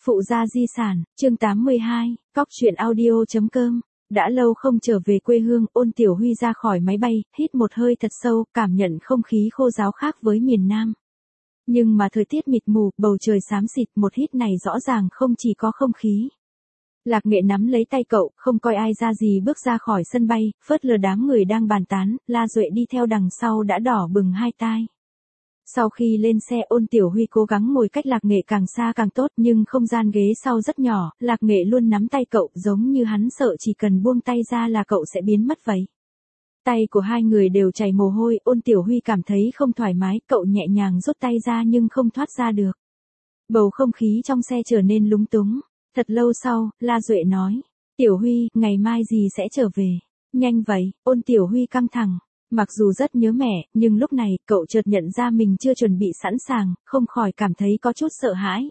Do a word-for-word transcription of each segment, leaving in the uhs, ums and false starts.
Phụ gia di sản, chương tám mươi hai, Cóc truyện audio.com. Đã lâu không trở về quê hương, Ôn Tiểu Huy ra khỏi máy bay, hít một hơi thật sâu, cảm nhận không khí khô ráo khác với miền Nam. Nhưng mà thời tiết mịt mù, bầu trời xám xịt, một hít này rõ ràng không chỉ có không khí. Lạc Nghệ nắm lấy tay cậu, không coi ai ra gì bước ra khỏi sân bay, phớt lờ đám người đang bàn tán, La Duệ đi theo đằng sau đã đỏ bừng hai tai. Sau khi lên xe, Ôn Tiểu Huy cố gắng ngồi cách Lạc Nghệ càng xa càng tốt, nhưng không gian ghế sau rất nhỏ, Lạc Nghệ luôn nắm tay cậu, giống như hắn sợ chỉ cần buông tay ra là cậu sẽ biến mất vậy. Tay của hai người đều chảy mồ hôi, Ôn Tiểu Huy cảm thấy không thoải mái, cậu nhẹ nhàng rút tay ra nhưng không thoát ra được. Bầu không khí trong xe trở nên lúng túng. Thật lâu sau, La Duệ nói, Tiểu Huy, ngày mai gì sẽ trở về? Nhanh vậy, Ôn Tiểu Huy căng thẳng. Mặc dù rất nhớ mẹ, nhưng lúc này, cậu chợt nhận ra mình chưa chuẩn bị sẵn sàng, không khỏi cảm thấy có chút sợ hãi.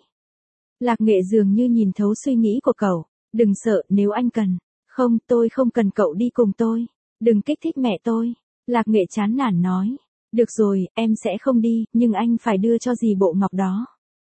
Lạc Nghệ dường như nhìn thấu suy nghĩ của cậu. Đừng sợ, nếu anh cần. Không, tôi không cần cậu đi cùng tôi. Đừng kích thích mẹ tôi. Lạc Nghệ chán nản nói. Được rồi, em sẽ không đi, nhưng anh phải đưa cho dì bộ ngọc đó.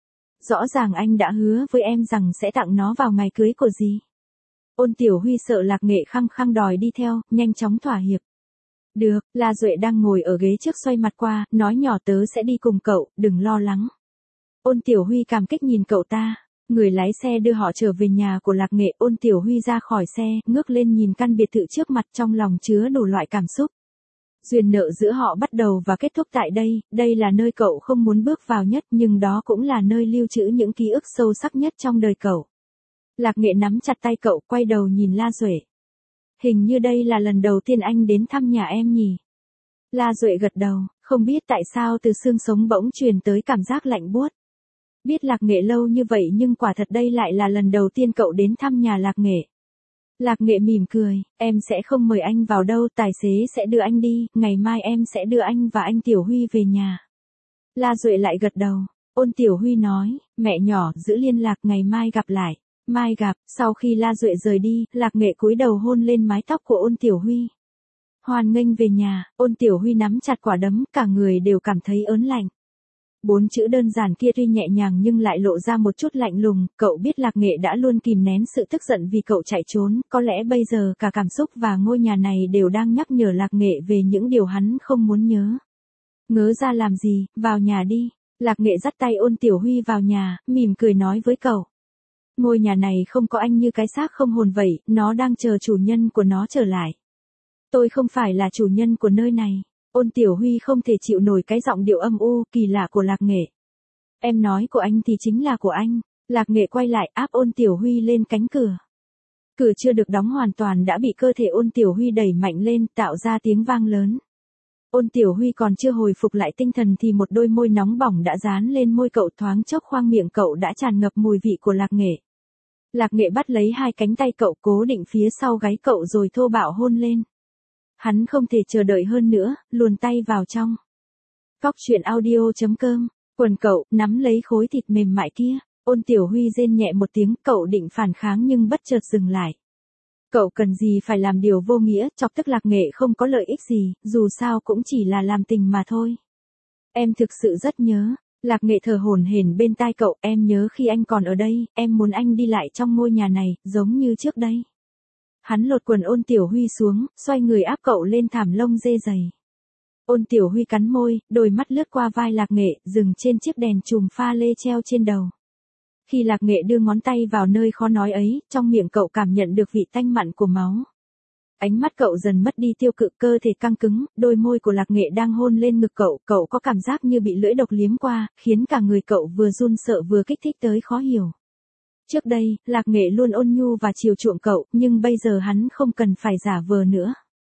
Rõ ràng anh đã hứa với em rằng sẽ tặng nó vào ngày cưới của dì. Ôn Tiểu Huy sợ Lạc Nghệ khăng khăng đòi đi theo, nhanh chóng thỏa hiệp. Được, La Duệ đang ngồi ở ghế trước xoay mặt qua, nói nhỏ tớ sẽ đi cùng cậu, đừng lo lắng. Ôn Tiểu Huy cảm kích nhìn cậu ta. Người lái xe đưa họ trở về nhà của Lạc Nghệ. Ôn Tiểu Huy ra khỏi xe, ngước lên nhìn căn biệt thự trước mặt, trong lòng chứa đủ loại cảm xúc. Duyên nợ giữa họ bắt đầu và kết thúc tại đây, đây là nơi cậu không muốn bước vào nhất, nhưng đó cũng là nơi lưu trữ những ký ức sâu sắc nhất trong đời cậu. Lạc Nghệ nắm chặt tay cậu, quay đầu nhìn La Duệ. Hình như đây là lần đầu tiên anh đến thăm nhà em nhỉ? La Duệ gật đầu, không biết tại sao từ xương sống bỗng truyền tới cảm giác lạnh buốt. Biết Lạc Nghệ lâu như vậy nhưng quả thật đây lại là lần đầu tiên cậu đến thăm nhà Lạc Nghệ. Lạc Nghệ mỉm cười, em sẽ không mời anh vào đâu, tài xế sẽ đưa anh đi, ngày mai em sẽ đưa anh và anh Tiểu Huy về nhà. La Duệ lại gật đầu. Ôn Tiểu Huy nói, mẹ nhỏ, giữ liên lạc, ngày mai gặp lại. Mai gặp. Sau khi La Duệ rời đi, Lạc Nghệ cúi đầu hôn lên mái tóc của Ôn Tiểu Huy. Hoan nghênh về nhà. Ôn Tiểu Huy nắm chặt quả đấm, cả người đều cảm thấy ớn lạnh. Bốn chữ đơn giản kia tuy nhẹ nhàng nhưng lại lộ ra một chút lạnh lùng, cậu biết Lạc Nghệ đã luôn kìm nén sự tức giận vì cậu chạy trốn, có lẽ bây giờ cả cảm xúc và ngôi nhà này đều đang nhắc nhở Lạc Nghệ về những điều hắn không muốn nhớ. Ngớ ra làm gì, vào nhà đi. Lạc Nghệ dắt tay Ôn Tiểu Huy vào nhà, mỉm cười nói với cậu. Ngôi nhà này không có anh như cái xác không hồn vậy, nó đang chờ chủ nhân của nó trở lại. Tôi không phải là chủ nhân của nơi này. Ôn Tiểu Huy không thể chịu nổi cái giọng điệu âm u, kỳ lạ của Lạc Nghệ. Em nói của anh thì chính là của anh. Lạc Nghệ quay lại áp Ôn Tiểu Huy lên cánh cửa. Cửa chưa được đóng hoàn toàn đã bị cơ thể Ôn Tiểu Huy đẩy mạnh lên, tạo ra tiếng vang lớn. Ôn Tiểu Huy còn chưa hồi phục lại tinh thần thì một đôi môi nóng bỏng đã dán lên môi cậu, thoáng chốc khoang miệng cậu đã tràn ngập mùi vị của Lạc Nghệ. Lạc Nghệ bắt lấy hai cánh tay cậu, cố định phía sau gáy cậu rồi thô bạo hôn lên. Hắn không thể chờ đợi hơn nữa, luồn tay vào trong. Cóc truyện audio.com. Quần cậu, nắm lấy khối thịt mềm mại kia. Ôn Tiểu Huy rên nhẹ một tiếng, cậu định phản kháng nhưng bất chợt dừng lại. Cậu cần gì phải làm điều vô nghĩa, chọc tức Lạc Nghệ không có lợi ích gì, dù sao cũng chỉ là làm tình mà thôi. Em thực sự rất nhớ. Lạc Nghệ thở hổn hển bên tai cậu, em nhớ khi anh còn ở đây, em muốn anh đi lại trong ngôi nhà này, giống như trước đây. Hắn lột quần Ôn Tiểu Huy xuống, xoay người áp cậu lên thảm lông dê dày. Ôn Tiểu Huy cắn môi, đôi mắt lướt qua vai Lạc Nghệ, dừng trên chiếc đèn chùm pha lê treo trên đầu. Khi Lạc Nghệ đưa ngón tay vào nơi khó nói ấy, trong miệng cậu cảm nhận được vị tanh mặn của máu. Ánh mắt cậu dần mất đi tiêu cự, cơ thể căng cứng, đôi môi của Lạc Nghệ đang hôn lên ngực cậu, cậu có cảm giác như bị lưỡi độc liếm qua, khiến cả người cậu vừa run sợ vừa kích thích tới khó hiểu. Trước đây, Lạc Nghệ luôn ôn nhu và chiều chuộng cậu, nhưng bây giờ hắn không cần phải giả vờ nữa.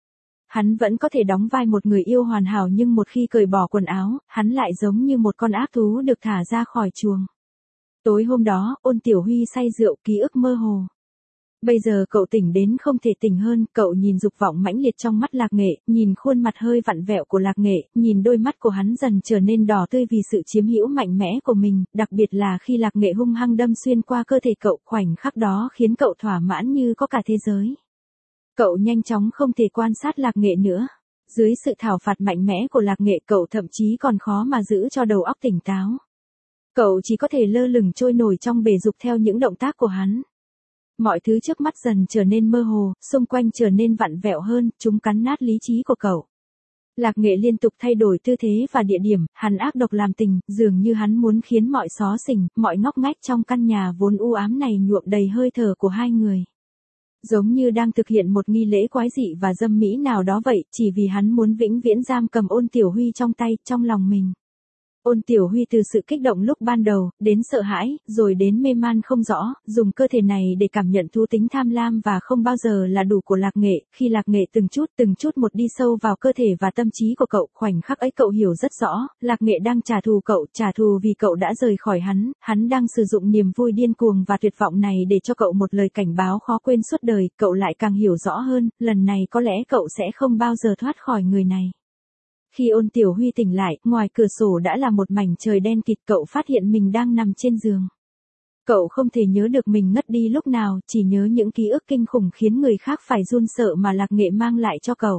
Hắn vẫn có thể đóng vai một người yêu hoàn hảo nhưng một khi cởi bỏ quần áo, hắn lại giống như một con ác thú được thả ra khỏi chuồng. Tối hôm đó, Ôn Tiểu Huy say rượu, ký ức mơ hồ. Bây giờ cậu tỉnh đến không thể tỉnh hơn, cậu nhìn dục vọng mãnh liệt trong mắt Lạc Nghệ, nhìn khuôn mặt hơi vặn vẹo của Lạc Nghệ, nhìn đôi mắt của hắn dần trở nên đỏ tươi vì sự chiếm hữu mạnh mẽ của mình, đặc biệt là khi Lạc Nghệ hung hăng đâm xuyên qua cơ thể cậu, khoảnh khắc đó khiến cậu thỏa mãn như có cả thế giới. Cậu nhanh chóng không thể quan sát Lạc Nghệ nữa. Dưới sự thảo phạt mạnh mẽ của Lạc Nghệ, cậu thậm chí còn khó mà giữ cho đầu óc tỉnh táo. Cậu chỉ có thể lơ lửng trôi nổi trong bể dục theo những động tác của hắn. Mọi thứ trước mắt dần trở nên mơ hồ, xung quanh trở nên vặn vẹo hơn, chúng cắn nát lý trí của cậu. Lạc Nghệ liên tục thay đổi tư thế và địa điểm, hắn ác độc làm tình, dường như hắn muốn khiến mọi xó xỉnh, mọi ngóc ngách trong căn nhà vốn u ám này nhuộm đầy hơi thở của hai người. Giống như đang thực hiện một nghi lễ quái dị và dâm mỹ nào đó vậy, chỉ vì hắn muốn vĩnh viễn giam cầm Ôn Tiểu Huy trong tay, trong lòng mình. Ôn Tiểu Huy từ sự kích động lúc ban đầu, đến sợ hãi, rồi đến mê man không rõ, dùng cơ thể này để cảm nhận thú tính tham lam và không bao giờ là đủ của Lạc Nghệ, khi Lạc Nghệ từng chút từng chút một đi sâu vào cơ thể và tâm trí của cậu, khoảnh khắc ấy cậu hiểu rất rõ, Lạc Nghệ đang trả thù cậu, trả thù vì cậu đã rời khỏi hắn, hắn đang sử dụng niềm vui điên cuồng và tuyệt vọng này để cho cậu một lời cảnh báo khó quên suốt đời, cậu lại càng hiểu rõ hơn, lần này có lẽ cậu sẽ không bao giờ thoát khỏi người này. Khi Ôn Tiểu Huy tỉnh lại, ngoài cửa sổ đã là một mảnh trời đen kịt, cậu phát hiện mình đang nằm trên giường. Cậu không thể nhớ được mình ngất đi lúc nào, chỉ nhớ những ký ức kinh khủng khiến người khác phải run sợ mà Lạc Nghệ mang lại cho cậu.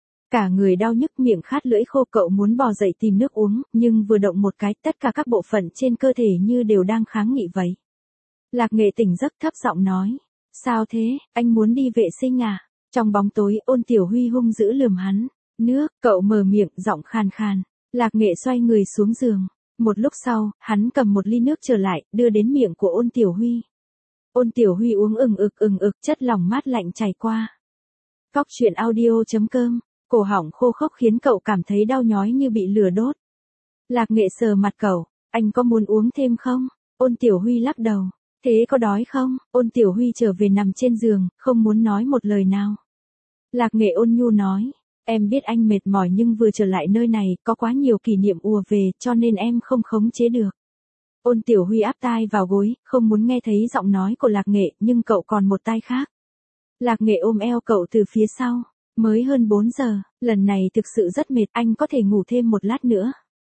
Cả người đau nhức, miệng khát lưỡi khô, cậu muốn bò dậy tìm nước uống, nhưng vừa động một cái, tất cả các bộ phận trên cơ thể như đều đang kháng nghị vậy. Lạc Nghệ tỉnh giấc thấp giọng nói, sao thế, anh muốn đi vệ sinh à? Trong bóng tối, Ôn Tiểu Huy hung dữ lườm hắn. Nước, cậu mở miệng, giọng khàn khàn. Lạc Nghệ xoay người xuống giường. Một lúc sau, hắn cầm một ly nước trở lại, đưa đến miệng của Ôn Tiểu Huy. Ôn Tiểu Huy uống ừng ực ừng ực, chất lỏng mát lạnh chảy qua. Cóc truyện audio chấm com, cổ họng khô khốc khiến cậu cảm thấy đau nhói như bị lửa đốt. Lạc Nghệ sờ mặt cậu, anh có muốn uống thêm không? Ôn Tiểu Huy lắc đầu. Thế có đói không? Ôn Tiểu Huy trở về nằm trên giường, không muốn nói một lời nào. Lạc Nghệ ôn nhu nói. Em biết anh mệt mỏi nhưng vừa trở lại nơi này, có quá nhiều kỷ niệm ùa về, cho nên em không khống chế được. Ôn Tiểu Huy áp tai vào gối, không muốn nghe thấy giọng nói của Lạc Nghệ, nhưng cậu còn một tai khác. Lạc Nghệ ôm eo cậu từ phía sau. Mới hơn bốn giờ, lần này thực sự rất mệt, anh có thể ngủ thêm một lát nữa.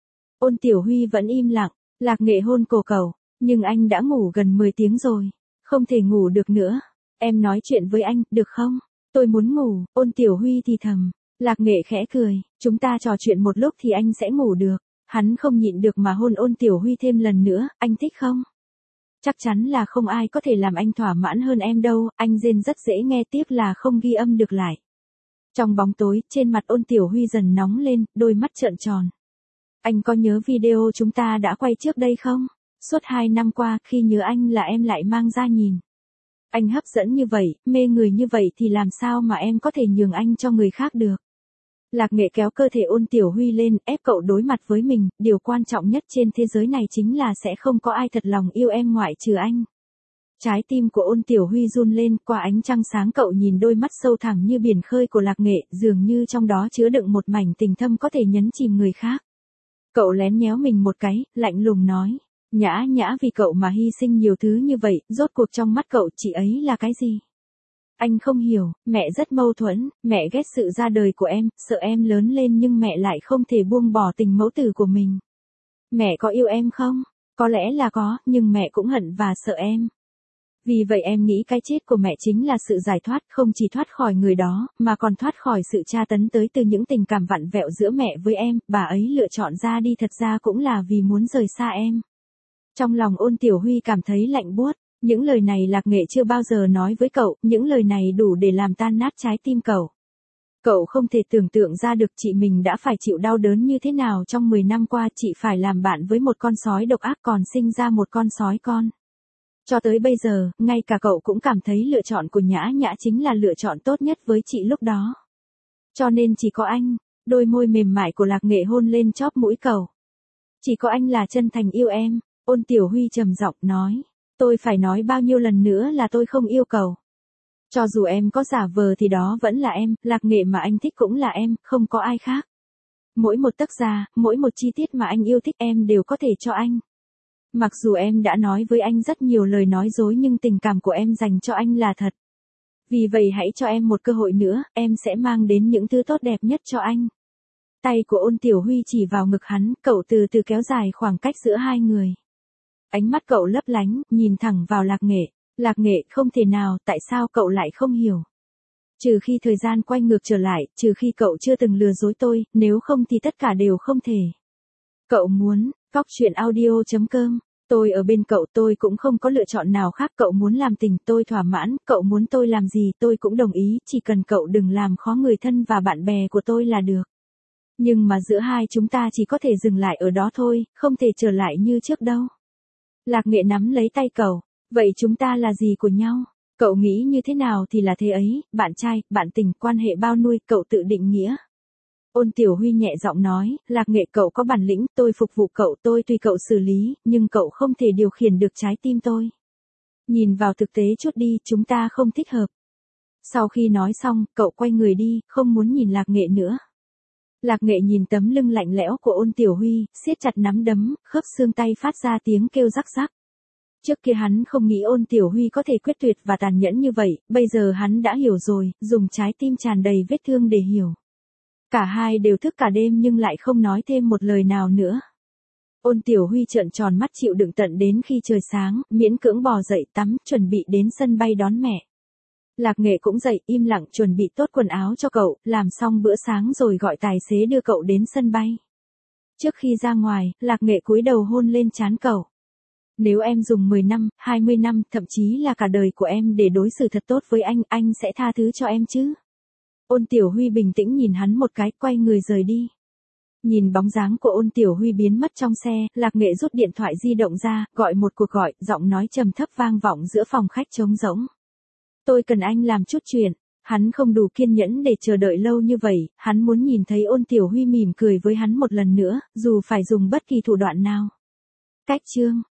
Ôn Tiểu Huy vẫn im lặng, Lạc Nghệ hôn cổ cậu, nhưng anh đã ngủ gần mười tiếng rồi, không thể ngủ được nữa. Em nói chuyện với anh, được không? Tôi muốn ngủ, Ôn Tiểu Huy thì thầm. Lạc Nghệ khẽ cười, chúng ta trò chuyện một lúc thì anh sẽ ngủ được. Hắn không nhịn được mà hôn Ôn Tiểu Huy thêm lần nữa, anh thích không? Chắc chắn là không ai có thể làm anh thỏa mãn hơn em đâu, anh rên rất dễ nghe, tiếc là không ghi âm được lại. Trong bóng tối, trên mặt Ôn Tiểu Huy dần nóng lên, đôi mắt trợn tròn. Anh có nhớ video chúng ta đã quay trước đây không? Suốt hai năm qua, khi nhớ anh là em lại mang ra nhìn. Anh hấp dẫn như vậy, mê người như vậy thì làm sao mà em có thể nhường anh cho người khác được? Lạc Nghệ kéo cơ thể Ôn Tiểu Huy lên, ép cậu đối mặt với mình, điều quan trọng nhất trên thế giới này chính là sẽ không có ai thật lòng yêu em ngoại trừ anh. Trái tim của Ôn Tiểu Huy run lên, qua ánh trăng sáng cậu nhìn đôi mắt sâu thẳm như biển khơi của Lạc Nghệ, dường như trong đó chứa đựng một mảnh tình thâm có thể nhấn chìm người khác. Cậu lén nhéo mình một cái, lạnh lùng nói, Nhã Nhã vì cậu mà hy sinh nhiều thứ như vậy, rốt cuộc trong mắt cậu chị ấy là cái gì? Anh không hiểu, mẹ rất mâu thuẫn, mẹ ghét sự ra đời của em, sợ em lớn lên nhưng mẹ lại không thể buông bỏ tình mẫu tử của mình. Mẹ có yêu em không? Có lẽ là có, nhưng mẹ cũng hận và sợ em. Vì vậy em nghĩ cái chết của mẹ chính là sự giải thoát, không chỉ thoát khỏi người đó, mà còn thoát khỏi sự tra tấn tới từ những tình cảm vặn vẹo giữa mẹ với em, bà ấy lựa chọn ra đi thật ra cũng là vì muốn rời xa em. Trong lòng Ôn Tiểu Huy cảm thấy lạnh buốt. Những lời này Lạc Nghệ chưa bao giờ nói với cậu, những lời này đủ để làm tan nát trái tim cậu. Cậu không thể tưởng tượng ra được chị mình đã phải chịu đau đớn như thế nào trong mười năm qua, chị phải làm bạn với một con sói độc ác còn sinh ra một con sói con. Cho tới bây giờ, ngay cả cậu cũng cảm thấy lựa chọn của Nhã Nhã chính là lựa chọn tốt nhất với chị lúc đó. Cho nên chỉ có anh, đôi môi mềm mại của Lạc Nghệ hôn lên chóp mũi cậu. Chỉ có anh là chân thành yêu em, Ôn Tiểu Huy trầm giọng nói. Tôi phải nói bao nhiêu lần nữa là tôi không yêu cầu. Cho dù em có giả vờ thì đó vẫn là em, Lạc Nghệ mà anh thích cũng là em, không có ai khác. Mỗi một tấc da, mỗi một chi tiết mà anh yêu thích em đều có thể cho anh. Mặc dù em đã nói với anh rất nhiều lời nói dối nhưng tình cảm của em dành cho anh là thật. Vì vậy hãy cho em một cơ hội nữa, em sẽ mang đến những thứ tốt đẹp nhất cho anh. Tay của Ôn Tiểu Huy chỉ vào ngực hắn, cậu từ từ kéo dài khoảng cách giữa hai người. Ánh mắt cậu lấp lánh, nhìn thẳng vào Lạc Nghệ. Lạc Nghệ, không thể nào, tại sao cậu lại không hiểu? Trừ khi thời gian quay ngược trở lại, trừ khi cậu chưa từng lừa dối tôi, nếu không thì tất cả đều không thể. Cậu muốn, cóc truyện audio chấm com Tôi ở bên cậu, tôi cũng không có lựa chọn nào khác, cậu muốn làm tình tôi thỏa mãn, cậu muốn tôi làm gì tôi cũng đồng ý, chỉ cần cậu đừng làm khó người thân và bạn bè của tôi là được. Nhưng mà giữa hai chúng ta chỉ có thể dừng lại ở đó thôi, không thể trở lại như trước đâu. Lạc Nghệ nắm lấy tay cậu, vậy chúng ta là gì của nhau? Cậu nghĩ như thế nào thì là thế ấy, bạn trai, bạn tình, quan hệ bao nuôi, cậu tự định nghĩa. Ôn Tiểu Huy nhẹ giọng nói, Lạc Nghệ cậu có bản lĩnh, tôi phục vụ cậu, tôi tùy cậu xử lý, nhưng cậu không thể điều khiển được trái tim tôi. Nhìn vào thực tế chút đi, chúng ta không thích hợp. Sau khi nói xong, cậu quay người đi, không muốn nhìn Lạc Nghệ nữa. Lạc Nghệ nhìn tấm lưng lạnh lẽo của Ôn Tiểu Huy, siết chặt nắm đấm, khớp xương tay phát ra tiếng kêu rắc rắc. Trước kia hắn không nghĩ Ôn Tiểu Huy có thể quyết tuyệt và tàn nhẫn như vậy, bây giờ hắn đã hiểu rồi, dùng trái tim tràn đầy vết thương để hiểu. Cả hai đều thức cả đêm nhưng lại không nói thêm một lời nào nữa. Ôn Tiểu Huy trợn tròn mắt chịu đựng tận đến khi trời sáng, miễn cưỡng bò dậy tắm, chuẩn bị đến sân bay đón mẹ. Lạc Nghệ cũng dậy, im lặng chuẩn bị tốt quần áo cho cậu, làm xong bữa sáng rồi gọi tài xế đưa cậu đến sân bay. Trước khi ra ngoài, Lạc Nghệ cúi đầu hôn lên trán cậu. Nếu em dùng mười năm, hai mươi năm, thậm chí là cả đời của em để đối xử thật tốt với anh, anh sẽ tha thứ cho em chứ? Ôn Tiểu Huy bình tĩnh nhìn hắn một cái, quay người rời đi. Nhìn bóng dáng của Ôn Tiểu Huy biến mất trong xe, Lạc Nghệ rút điện thoại di động ra, gọi một cuộc gọi, giọng nói trầm thấp vang vọng giữa phòng khách trống rỗng. Tôi cần anh làm chút chuyện. Hắn không đủ kiên nhẫn để chờ đợi lâu như vậy, hắn muốn nhìn thấy Ôn Tiểu Huy mỉm cười với hắn một lần nữa, dù phải dùng bất kỳ thủ đoạn nào. Cách chương